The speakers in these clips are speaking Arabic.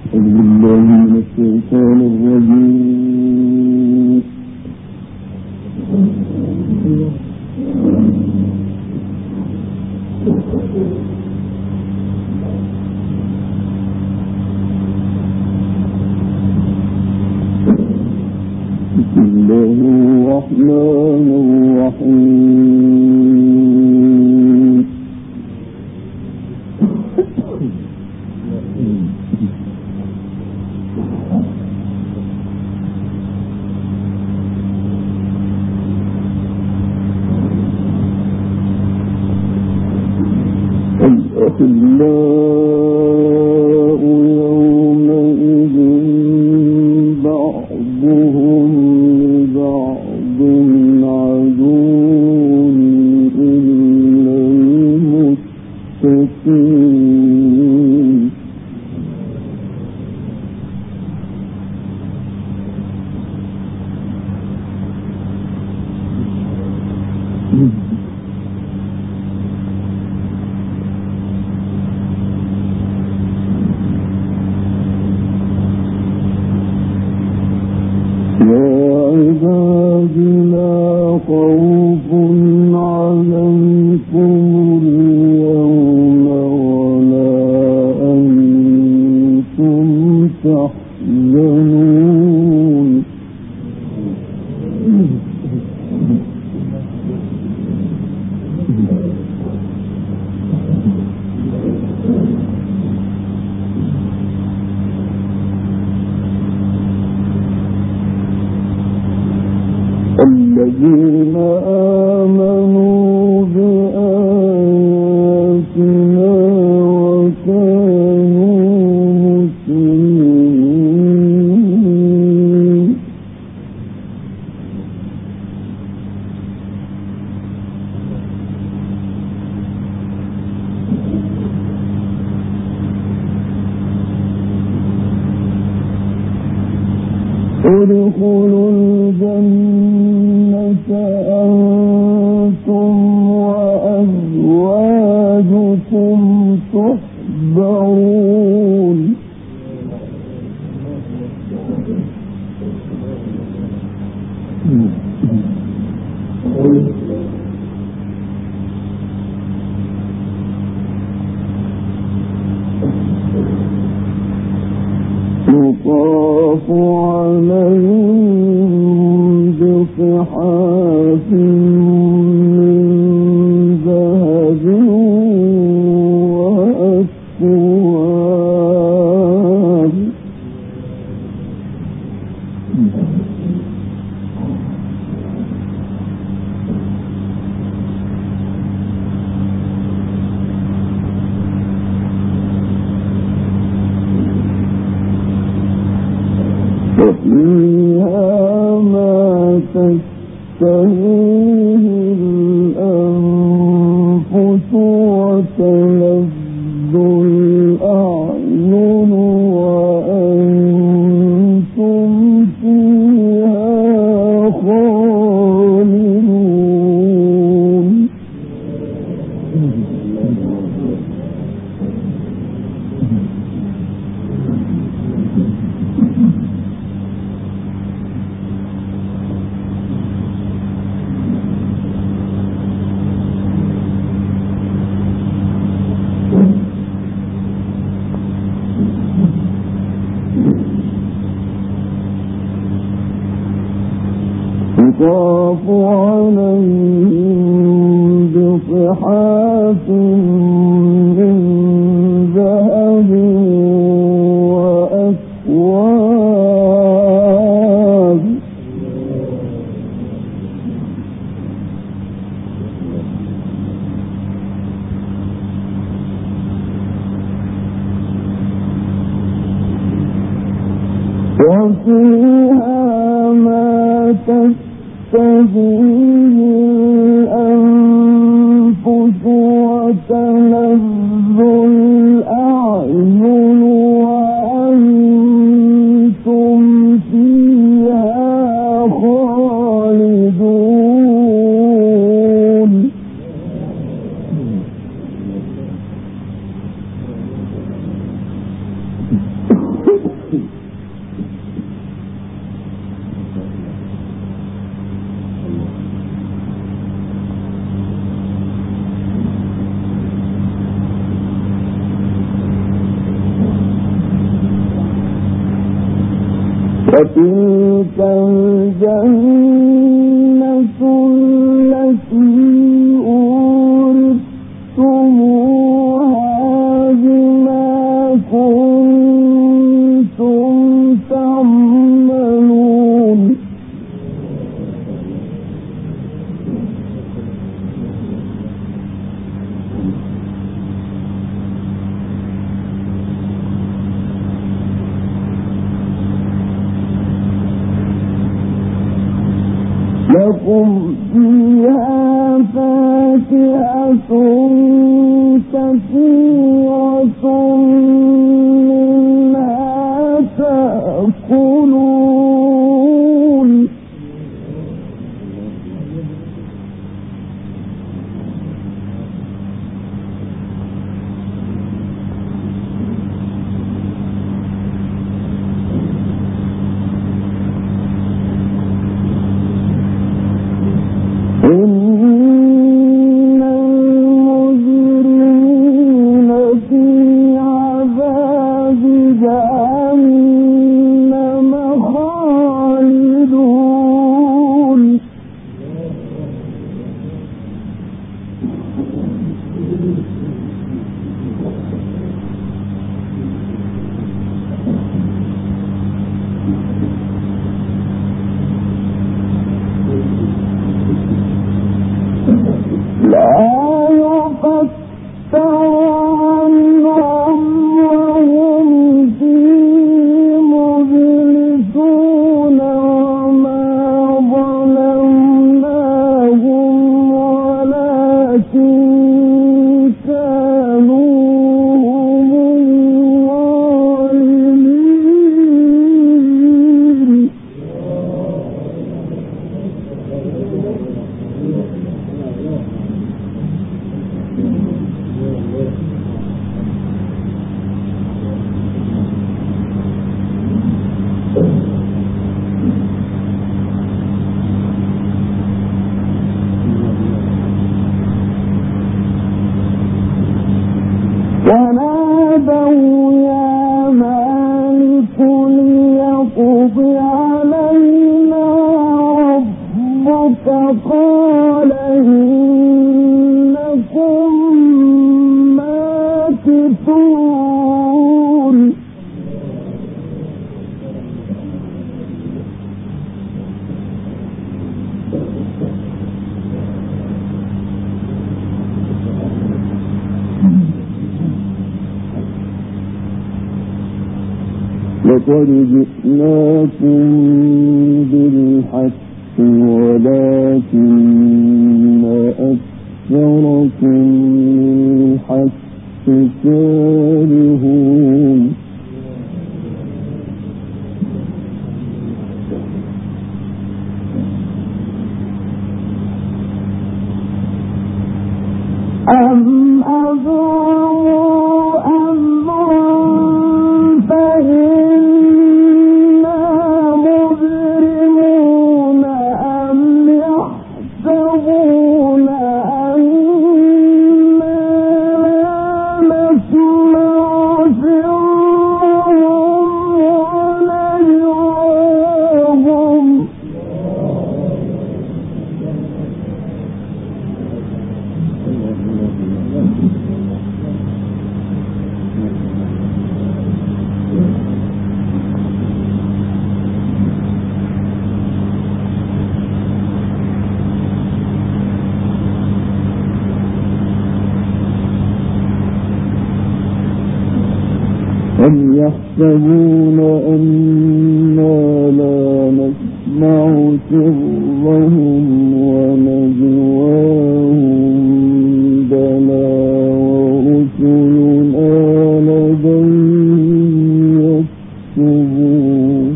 الأخلاء يومئذ بعضهم لبعض عدو إلا المتقين. لا خوف عليكم اليوم ولا أنتم تحزنون. الذين آمنوا بآياتنا وكانوا مسلمين. ادخلوا الجنة أنتم وأزواجكم تحبرون. يطاف عليهم بصحاف من ذهب وأكواب. وفيها ما تشتهيه الأنفس وتلذ الأعين وأنتم فيها خالدون. يطاف عليهم بصحاف من ذهب وأكواب. وفيها ما تشتهيه الأنفس وتلذ الأعين وأنتم فيها خالدون. وتلك الجنة التي أورثتموها بما كنتم تعملون لكم فيها فاكهة كثيرة منها تأكلون إن المجرمين في عذاب جهنم خالدون لا يفتر عنهم وهم فيه مبلسون وما ظلمناهم ولكن كانوا هم الظالمين ونادوا يا مالك ليقض علينا ربك قال إنكم ماكثون لقد جئناكم بالحق ولكن أكثركم للحق كارهون أم أبرموا أمرا فإنا مبرمون أم يحسبون أنا لا نسمع سرهم ونجواهم أم يحسبون أنا لا نسمع سرهم ونجواهم بلى ورسلنا لديهم يكتبون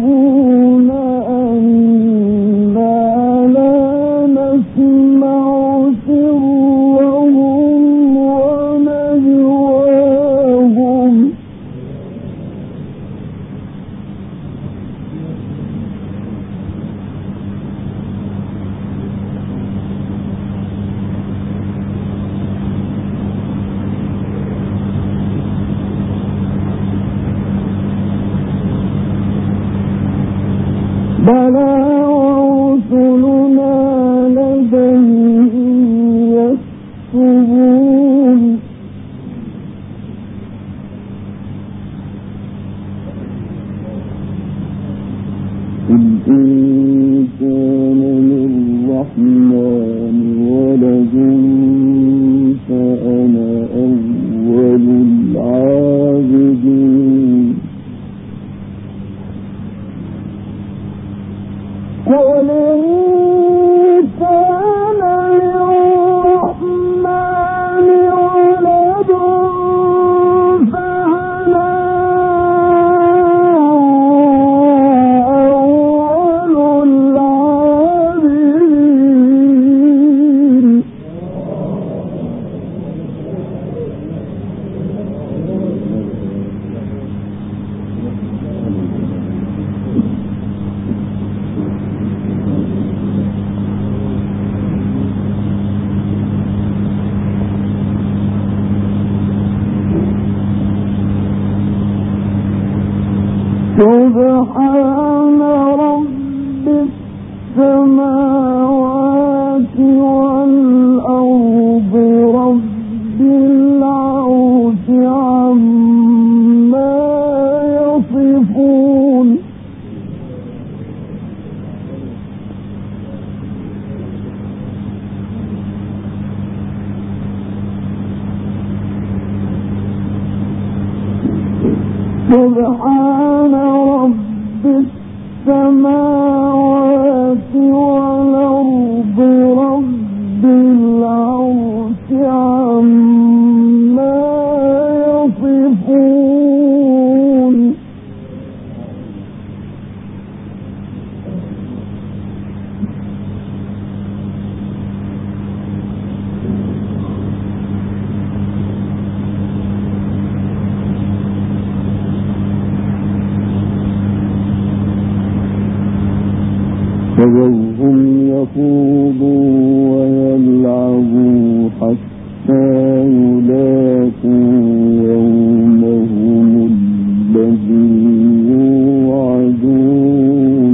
بلى ورسلنا لديهم يكتبون قل إن كان للرحمن ولد فأنا أول العابدين قل إن كان للرحمن ولد فأنا أول العابدين سبحان رب السماوات والأرض رب العرش عما يصفون سبحان رب السماوات والأرض رب العرش عما يصفون فذرهم يخوضوا ويلعبوا حتى يلاقوا يومهم الذي يوعدون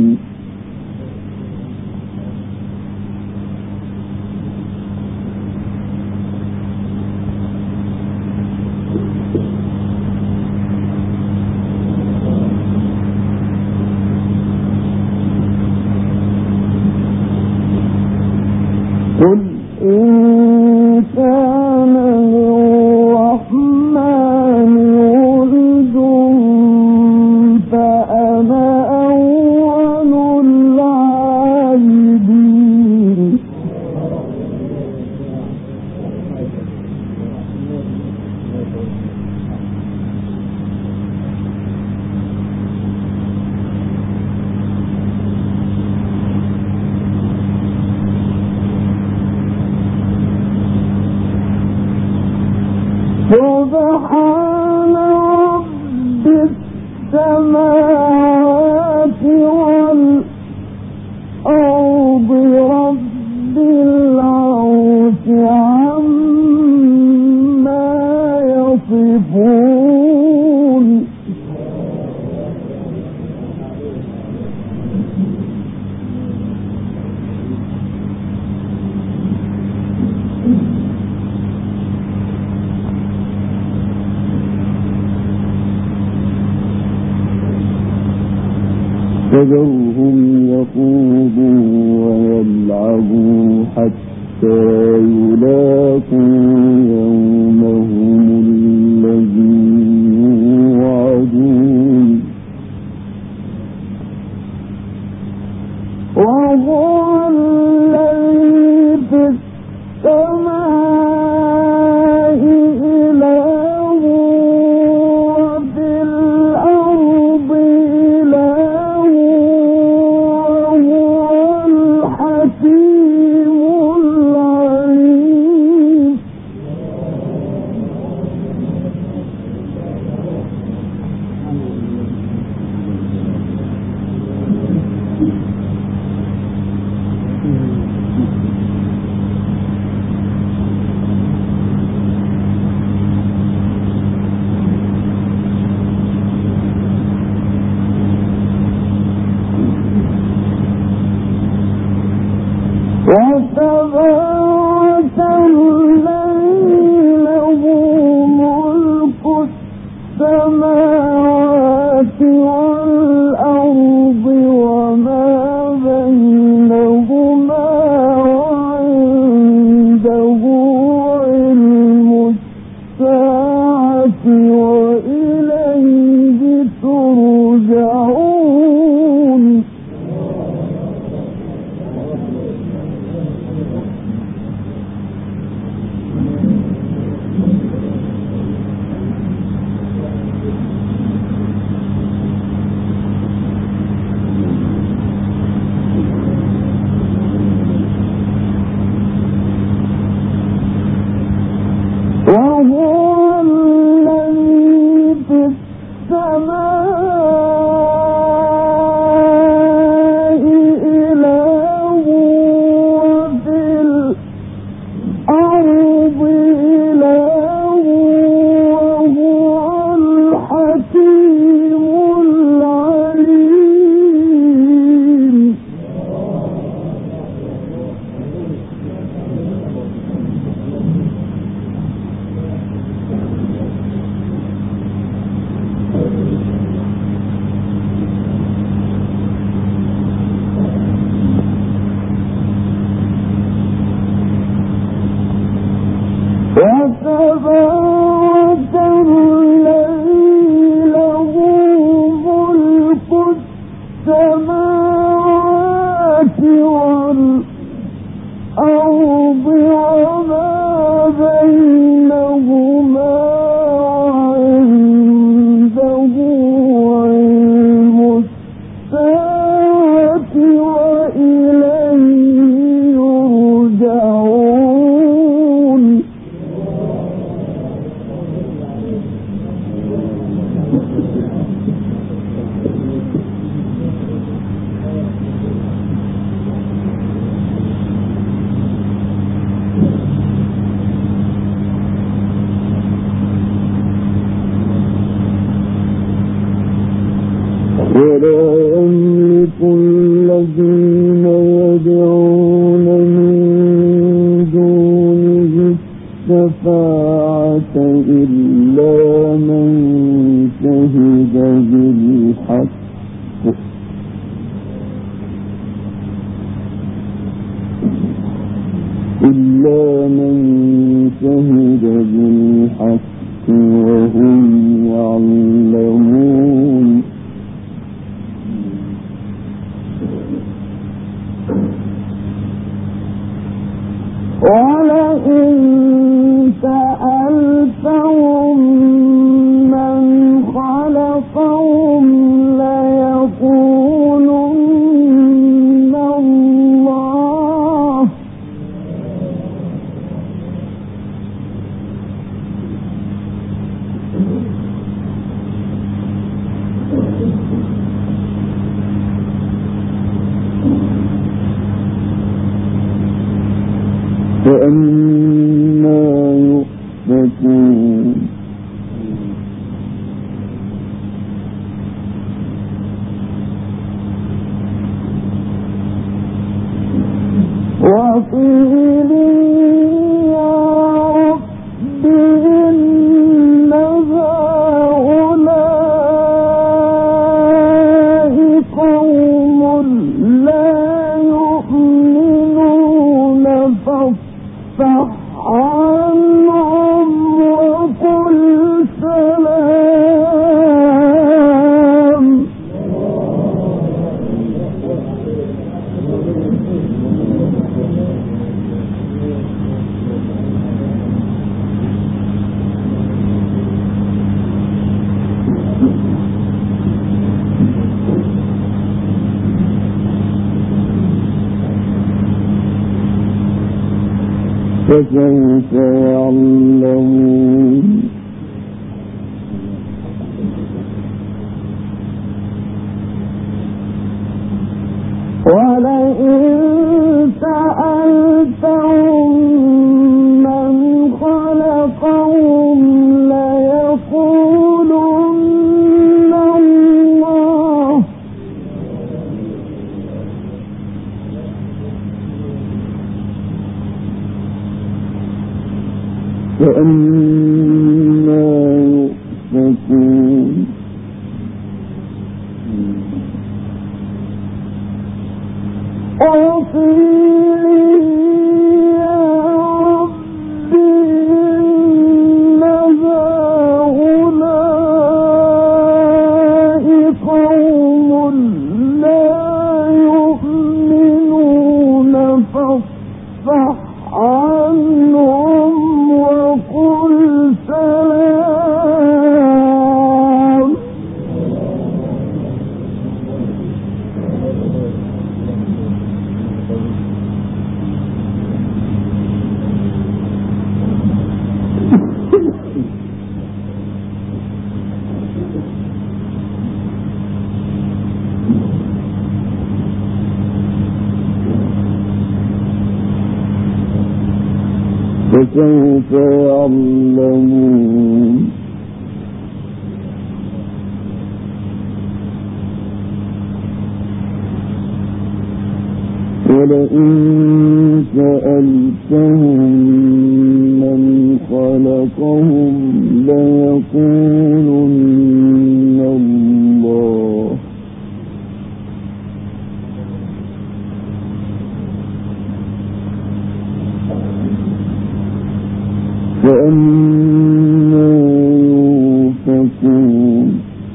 قل إن كان للرحمن ولد فأنا أول العابدين سبحان رب السماوات والأرض رب العرش عما يصفون فذرهم يخوضوا ويلعبوا حتى يلاقوا يومهم الذي يوعدون وهو الذي في السماء إله وفي الأرض إله وتبارك الذي له ملك السماوات والأرض وما بينهما وعنده علم الساعة وإليه ترجعون. وهو الذي في السماء إله وفي الأرض إله وهو الحكيم العليم. وتبارك الذي له ملك السماوات والأرض وما بينهما وعنده علم الساعة وإليه يرجعون. ولا يملك الذين يدعون من دونه الشفاعة إلا من شهد بالحق وهم يعلمون. ولئن سألتهم من خلقهم ليقولن الله. فأنا يؤفكون. وقيل يا رب إن هؤلاء قوم لا يؤمنون فاصفح عنهم وقل سلام. فسوف يعلمون. ولئن سألتهم من خلقهم ليقولن الله. فأنا يؤفكون فسوف يعلمون ولئن سألتهم من خلقهم ليقولن الله فأنا يؤفكون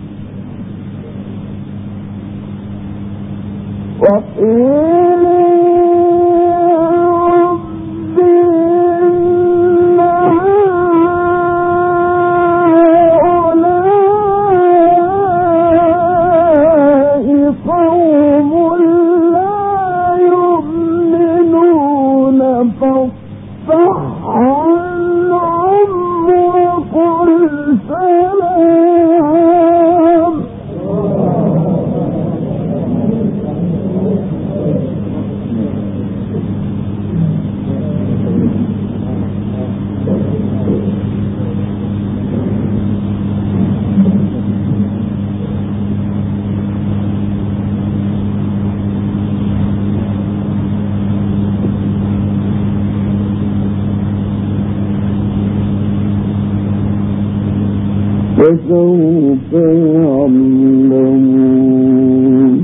فسوف يعلمون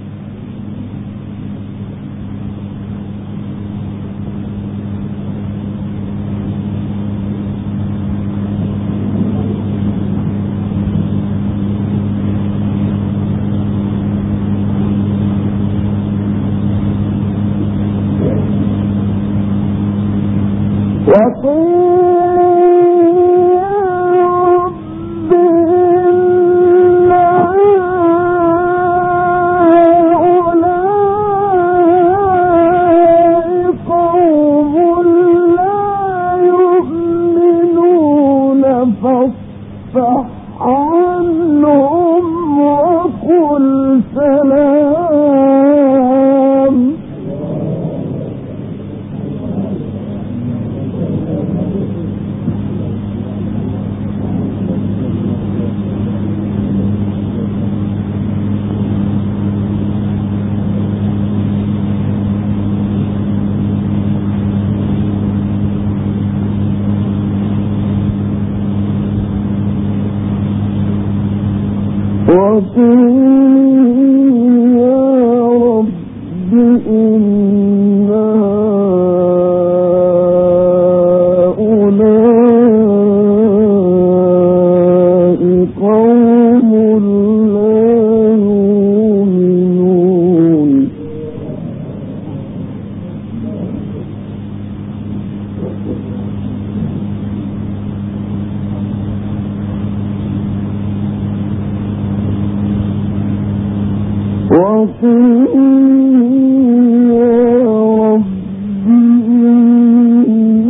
فاصفح عنهم وقل سلام وقل يا رب إن هؤلاء قوم لا يؤمنون وقل يا رب إن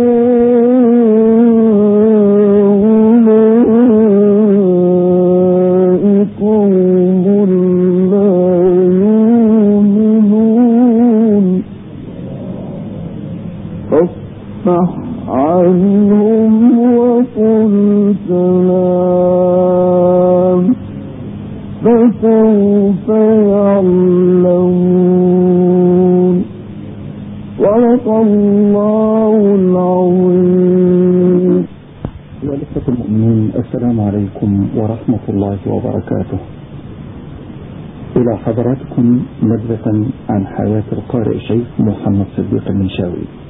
هؤلاء قوم لا يؤمنون فاصفح عنهم وقل سلام فسوف يعلمون. صدق الله العظيم. السلام عليكم ورحمة الله وبركاته. إلى حضراتكم نبذة عن حياة القارئ الشيخ محمد صديق المنشاوي.